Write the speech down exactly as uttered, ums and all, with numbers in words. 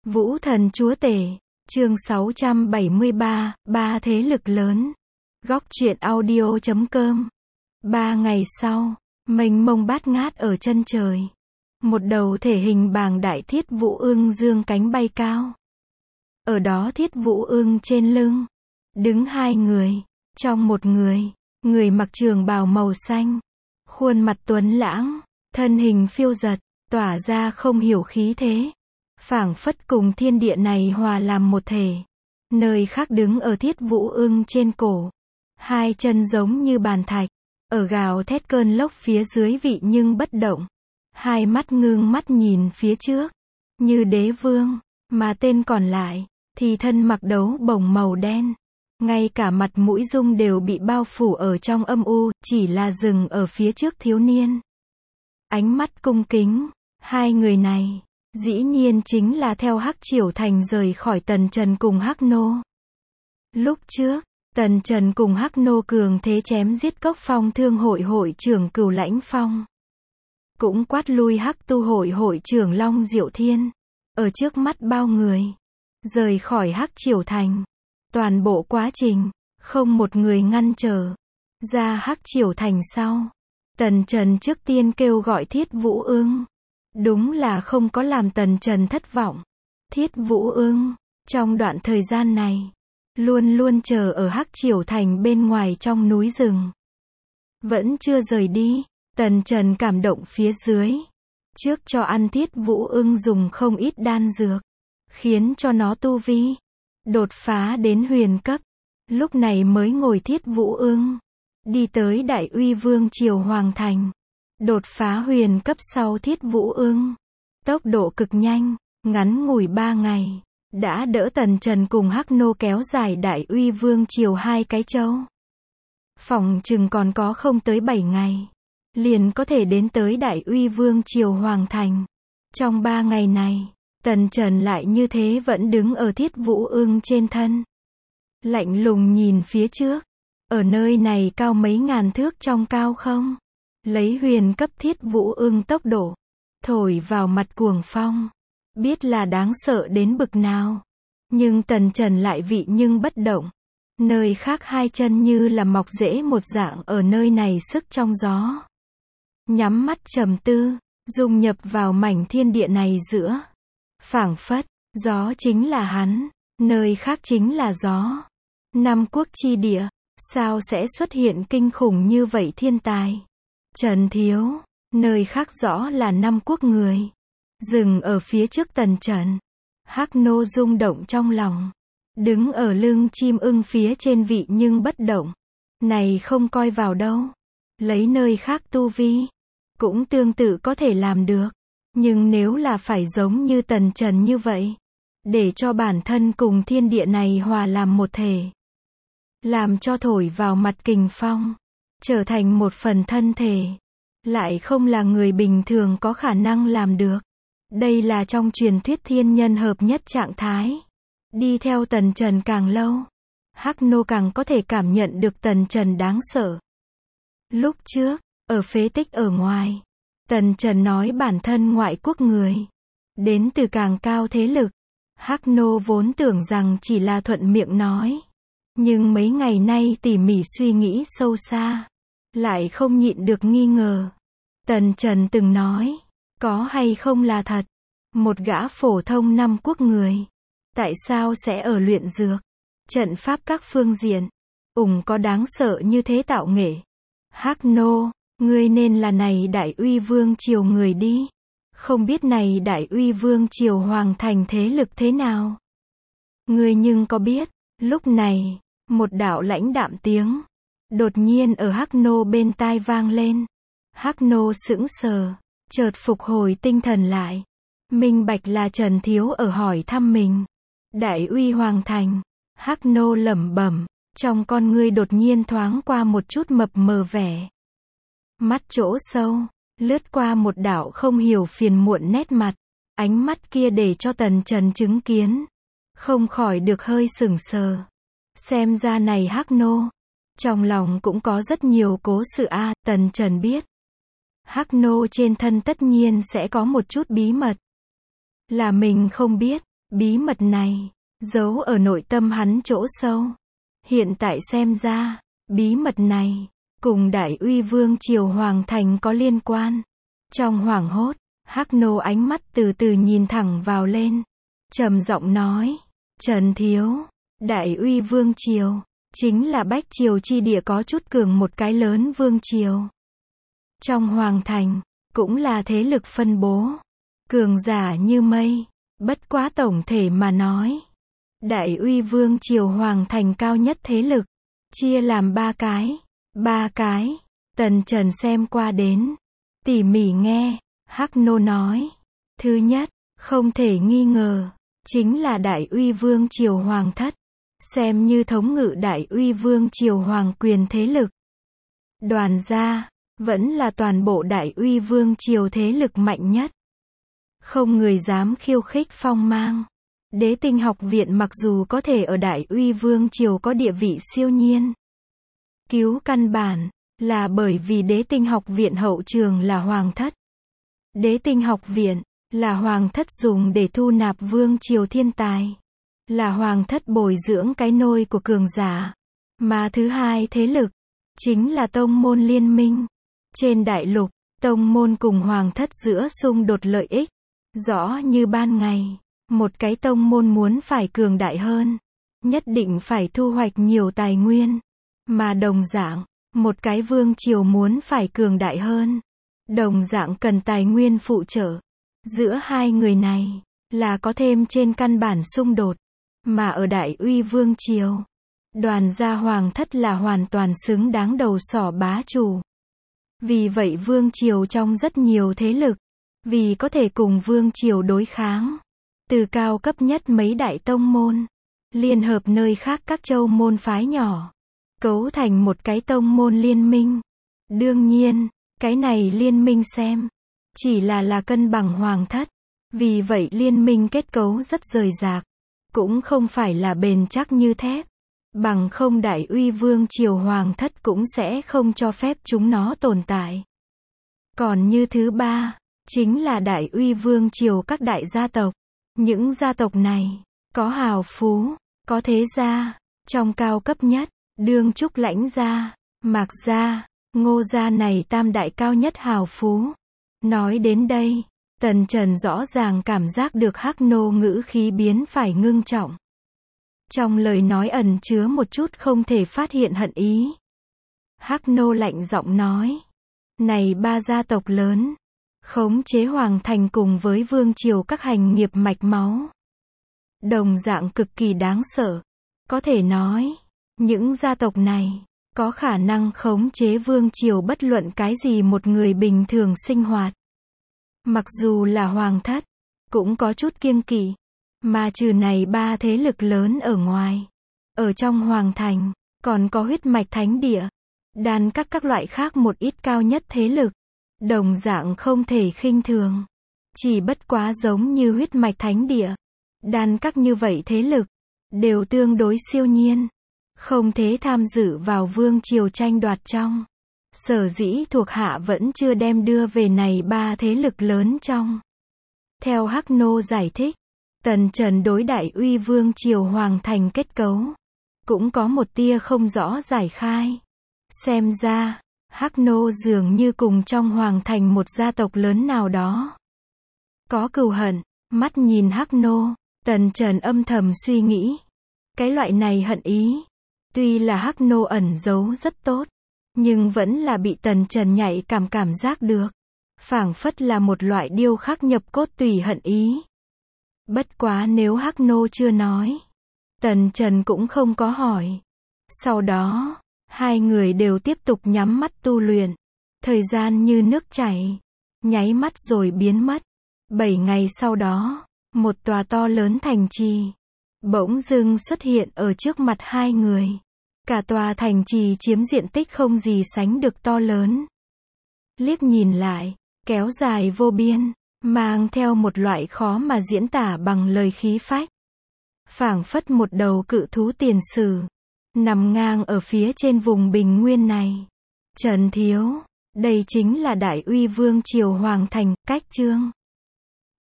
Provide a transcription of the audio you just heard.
Vũ thần chúa tể, chương sáu trăm bảy mươi ba, ba thế lực lớn. Góc truyện audio chấm com. Ba ngày sau, mênh mông bát ngát ở chân trời. Một đầu thể hình bàng đại thiết vũ ưng dương cánh bay cao. Ở đó thiết vũ ưng trên lưng, đứng hai người. Trong một người, người mặc trường bào màu xanh, khuôn mặt tuấn lãng, thân hình phiêu dật, tỏa ra không hiểu khí thế. Phảng phất cùng thiên địa này hòa làm một thể. Nơi khác đứng ở thiết vũ ưng trên cổ. Hai chân giống như bàn thạch, ở gào thét cơn lốc phía dưới vị nhưng bất động. Hai mắt ngưng mắt nhìn phía trước, như đế vương, mà tên còn lại, thì thân mặc đấu bồng màu đen. Ngay cả mặt mũi dung đều bị bao phủ ở trong âm u, chỉ là dừng ở phía trước thiếu niên. Ánh mắt cung kính, hai người này, dĩ nhiên chính là theo Hắc Triều Thành rời khỏi Tần Trần cùng Hắc Nô. Lúc trước, Tần Trần cùng Hắc Nô cường thế chém giết Cốc Phong Thương hội hội trưởng Cửu Lãnh Phong. Cũng quát lui Hắc Tu hội hội trưởng Long Diệu Thiên. Ở trước mắt bao người, rời khỏi Hắc Triều Thành. Toàn bộ quá trình, không một người ngăn trở. Ra Hắc Triều Thành sau, Tần Trần trước tiên kêu gọi Thiết Vũ Ưng. Đúng là không có làm Tần Trần thất vọng. Thiết Vũ Ưng, trong đoạn thời gian này, luôn luôn chờ ở Hắc Triều Thành bên ngoài trong núi rừng. Vẫn chưa rời đi, Tần Trần cảm động phía dưới. Trước cho ăn Thiết Vũ Ưng dùng không ít đan dược, khiến cho nó tu vi đột phá đến huyền cấp. Lúc này mới ngồi Thiết Vũ Ưng, đi tới Đại Uy Vương Triều Hoàng Thành. Đột phá huyền cấp sau Thiết Vũ Ưng, tốc độ cực nhanh, ngắn ngủi ba ngày, đã đỡ Tần Trần cùng Hắc Nô kéo dài Đại Uy Vương Triều hai cái châu. Phỏng chừng còn có không tới bảy ngày, liền có thể đến tới Đại Uy Vương Triều Hoàng Thành. Trong ba ngày này, Tần Trần lại như thế vẫn đứng ở Thiết Vũ Ưng trên thân. Lạnh lùng nhìn phía trước, ở nơi này cao mấy ngàn thước trong cao không. Lấy huyền cấp Thiết Vũ Ưng tốc độ, thổi vào mặt cuồng phong. Biết là đáng sợ đến bực nào. Nhưng Tần Trần lại vị nhưng bất động. Nơi khác hai chân như là mọc rễ một dạng ở nơi này sức trong gió. Nhắm mắt trầm tư, dung nhập vào mảnh thiên địa này giữa. Phảng phất, gió chính là hắn, nơi khác chính là gió. Năm quốc chi địa, sao sẽ xuất hiện kinh khủng như vậy thiên tài? Trần thiếu, nơi khác rõ là năm quốc người. Dừng ở phía trước Tần Trần. Hắc Nô rung động trong lòng. Đứng ở lưng chim ưng phía trên vị nhưng bất động. Này không coi vào đâu. Lấy nơi khác tu vi, cũng tương tự có thể làm được. Nhưng nếu là phải giống như Tần Trần như vậy, để cho bản thân cùng thiên địa này hòa làm một thể, làm cho thổi vào mặt kình phong, trở thành một phần thân thể, lại không là người bình thường có khả năng làm được. Đây là trong truyền thuyết thiên nhân hợp nhất trạng thái. Đi theo Tần Trần càng lâu, Hắc Nô càng có thể cảm nhận được Tần Trần đáng sợ. Lúc trước, ở phế tích ở ngoài, Tần Trần nói bản thân ngoại quốc người, đến từ càng cao thế lực. Hắc Nô vốn tưởng rằng chỉ là thuận miệng nói. Nhưng mấy ngày nay tỉ mỉ suy nghĩ sâu xa, lại không nhịn được nghi ngờ. Tần Trần từng nói, có hay không là thật, một gã phổ thông năm quốc người, tại sao sẽ ở luyện dược, trận pháp các phương diện, ủng có đáng sợ như thế tạo nghệ. Hắc Nô, ngươi nên là này Đại Uy Vương Triều người đi. Không biết này Đại Uy Vương Triều Hoàng Thành thế lực thế nào? Ngươi nhưng có biết, lúc này, một đạo lãnh đạm tiếng, đột nhiên ở Hắc Nô bên tai vang lên. Hắc Nô sững sờ, chợt phục hồi tinh thần lại. Minh bạch là Trần Thiếu ở hỏi thăm mình. Đại Uy Hoàng Thành, Hắc Nô lẩm bẩm, trong con ngươi đột nhiên thoáng qua một chút mập mờ vẻ. Mắt chỗ sâu, lướt qua một đạo không hiểu phiền muộn nét mặt. Ánh mắt kia để cho Tần Trần chứng kiến, không khỏi được hơi sững sờ. Xem ra này Hắc Nô, trong lòng cũng có rất nhiều cố sự a. À, Tần Trần biết, Hắc Nô trên thân tất nhiên sẽ có một chút bí mật, là mình không biết. Bí mật này, giấu ở nội tâm hắn chỗ sâu. Hiện tại xem ra, bí mật này, cùng Đại Uy Vương triều Hoàng Thành có liên quan. Trong hoảng hốt, Hắc Nô ánh mắt từ từ nhìn thẳng vào lên. Trầm giọng nói, Trần Thiếu, Đại Uy Vương triều, chính là bách triều chi địa có chút cường một cái lớn vương triều. Trong Hoàng Thành, cũng là thế lực phân bố. Cường giả như mây, bất quá tổng thể mà nói. Đại Uy Vương triều Hoàng Thành cao nhất thế lực, chia làm ba cái. Ba cái, Tần Trần xem qua đến. Tỉ mỉ nghe, Hắc Nô nói. Thứ nhất, không thể nghi ngờ, chính là Đại Uy Vương triều Hoàng thất. Xem như thống ngự Đại Uy Vương triều Hoàng quyền thế lực. Đoàn gia, vẫn là toàn bộ Đại Uy Vương triều thế lực mạnh nhất. Không người dám khiêu khích phong mang. Đế Tinh học viện mặc dù có thể ở Đại Uy Vương triều có địa vị siêu nhiên. Cứu căn bản, là bởi vì Đế Tinh học viện hậu trường là Hoàng thất. Đế Tinh học viện, là Hoàng thất dùng để thu nạp vương triều thiên tài. Là Hoàng thất bồi dưỡng cái nôi của cường giả. Mà thứ hai thế lực, chính là tông môn liên minh. Trên đại lục, tông môn cùng Hoàng thất giữa xung đột lợi ích. Rõ như ban ngày, một cái tông môn muốn phải cường đại hơn, nhất định phải thu hoạch nhiều tài nguyên. Mà đồng dạng, một cái vương triều muốn phải cường đại hơn, đồng dạng cần tài nguyên phụ trợ. Giữa hai người này, là có thêm trên căn bản xung đột. Mà ở Đại Uy Vương triều, Đoàn gia Hoàng thất là hoàn toàn xứng đáng đầu sỏ bá chủ. Vì vậy vương triều trong rất nhiều thế lực, vì có thể cùng vương triều đối kháng, từ cao cấp nhất mấy đại tông môn, liên hợp nơi khác các châu môn phái nhỏ, cấu thành một cái tông môn liên minh. Đương nhiên, cái này liên minh xem, chỉ là là cân bằng Hoàng thất. Vì vậy liên minh kết cấu rất rời rạc, cũng không phải là bền chắc như thép. Bằng không Đại Uy Vương triều Hoàng thất cũng sẽ không cho phép chúng nó tồn tại. Còn như thứ ba, chính là Đại Uy Vương triều các đại gia tộc. Những gia tộc này, có hào phú, có thế gia. Trong cao cấp nhất, đương Trúc Lãnh gia, Mạc gia, Ngô gia này tam đại cao nhất hào phú. Nói đến đây, Tần Trần rõ ràng cảm giác được Hắc Nô ngữ khí biến phải ngưng trọng. Trong lời nói ẩn chứa một chút không thể phát hiện hận ý. Hắc Nô lạnh giọng nói, này ba gia tộc lớn, khống chế Hoàng thành cùng với vương triều các hành nghiệp mạch máu. Đồng dạng cực kỳ đáng sợ. Có thể nói, những gia tộc này, có khả năng khống chế vương triều bất luận cái gì một người bình thường sinh hoạt. Mặc dù là Hoàng thất, cũng có chút kiêng kỵ. Mà trừ này ba thế lực lớn ở ngoài, ở trong Hoàng thành, còn có huyết mạch thánh địa, đan các các loại khác một ít cao nhất thế lực, đồng dạng không thể khinh thường. Chỉ bất quá giống như huyết mạch thánh địa, đan các như vậy thế lực, đều tương đối siêu nhiên, không thế tham dự vào vương triều tranh đoạt trong. Sở dĩ thuộc hạ vẫn chưa đem đưa về này ba thế lực lớn trong. Theo Hắc Nô giải thích, Tần Trần đối Đại Uy Vương triều Hoàng thành kết cấu, cũng có một tia không rõ giải khai. Xem ra, Hắc Nô dường như cùng trong Hoàng thành một gia tộc lớn nào đó có cừu hận. Mắt nhìn Hắc Nô, Tần Trần âm thầm suy nghĩ. Cái loại này hận ý, tuy là Hắc Nô ẩn giấu rất tốt, nhưng vẫn là bị Tần Trần nhạy cảm cảm giác được. Phảng phất là một loại điêu khắc nhập cốt tùy hận ý. Bất quá nếu Hắc Nô chưa nói, Tần Trần cũng không có hỏi. Sau đó, hai người đều tiếp tục nhắm mắt tu luyện. Thời gian như nước chảy, nháy mắt rồi biến mất. Bảy ngày sau đó, một tòa to lớn thành trì bỗng dưng xuất hiện ở trước mặt hai người. Cả tòa thành trì chiếm diện tích không gì sánh được to lớn. Liếc nhìn lại, kéo dài vô biên, mang theo một loại khó mà diễn tả bằng lời khí phách. Phảng phất một đầu cự thú tiền sử, nằm ngang ở phía trên vùng bình nguyên này. Trần Thiếu, đây chính là Đại Uy Vương triều Hoàng thành, cách chương